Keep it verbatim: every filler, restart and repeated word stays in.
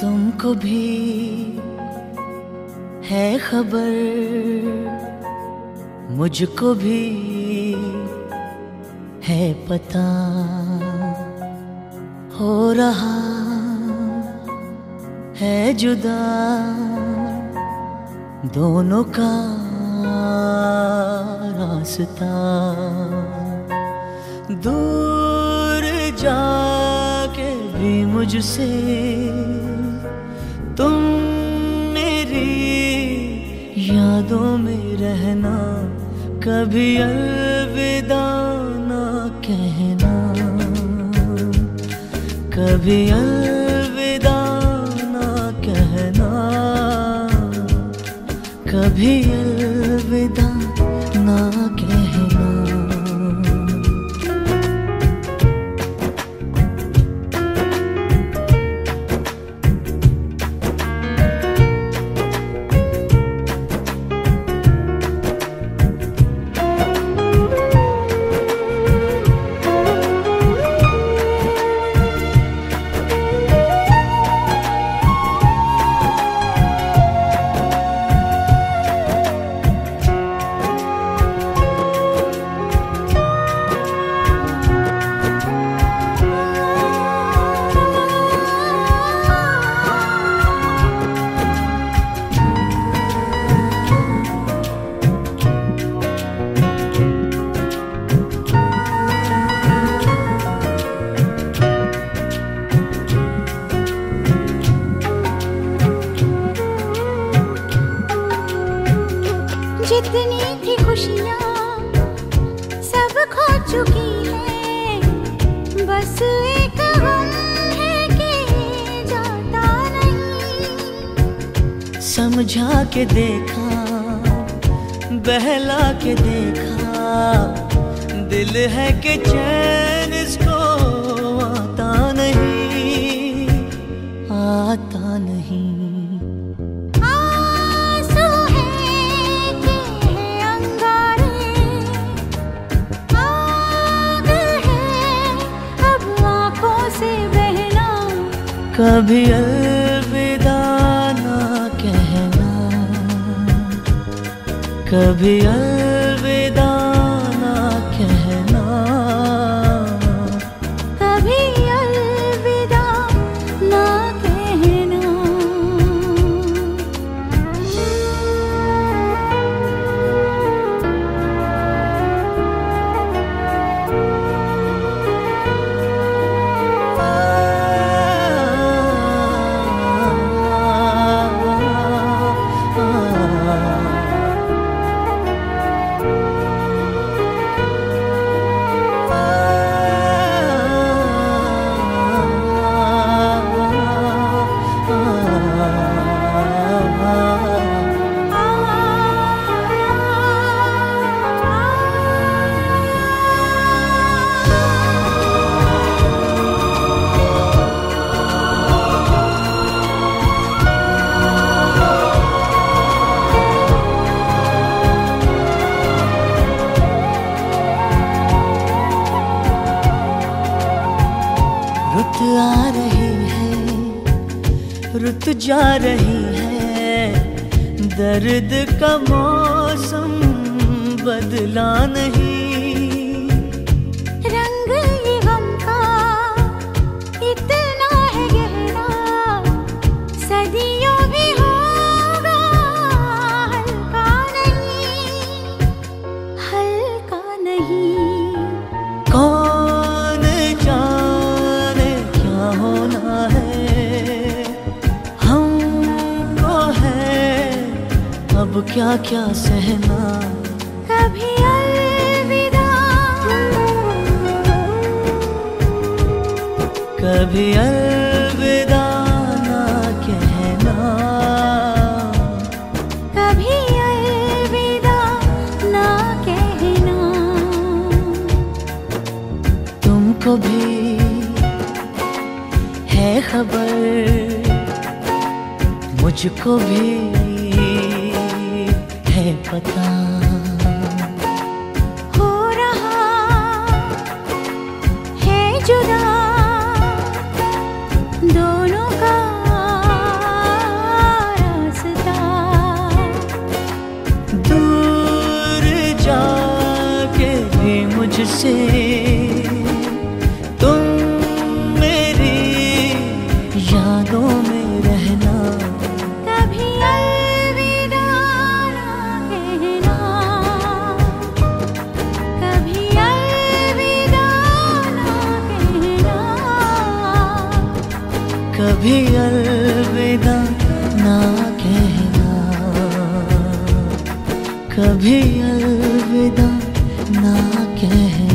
तुमको भी है खबर, मुझको भी है पता, हो रहा है जुदा दोनों का रास्ता। दूर जाके भी मुझसे तुम मेरी यादों में रहना, कभी अलविदा ना कहना, कभी अलविदा ना कहना, कभी अलविदा ना कहना। जितनी थी खुशियाँ सब खो चुकी है, बस एक गम है कि जाता नहीं। समझा के देखा, बहला के देखा, दिल है कि चैन इसको आता नहीं, आता नहीं। कभी अलविदा ना कहना, कभी अलविदा ना कहना, कभी अलविदा ना कहना। रुत आ रही है, रुत जा रही है, दर्द का मौसम बदला नहीं। रंग ये गम का इतना है गहरा, सदियों भी होगा हल्का नहीं, हल्का नहीं। कौन जाने क्या होना है, हमको है अब क्या क्या सहना। कभी अलविदा, कभी अलविदा ना कहना, कभी अलविदा ना कहना। तुमको भी है खबर, मुझको भी है पता, हो रहा है जुदा दोनों का तुम मेरी यादों में रहना। कभी अलविदा ना कहना, कभी अलविदा ना कहना, कभी अलविदा ना कहना, कभी अलविदा ना कहना।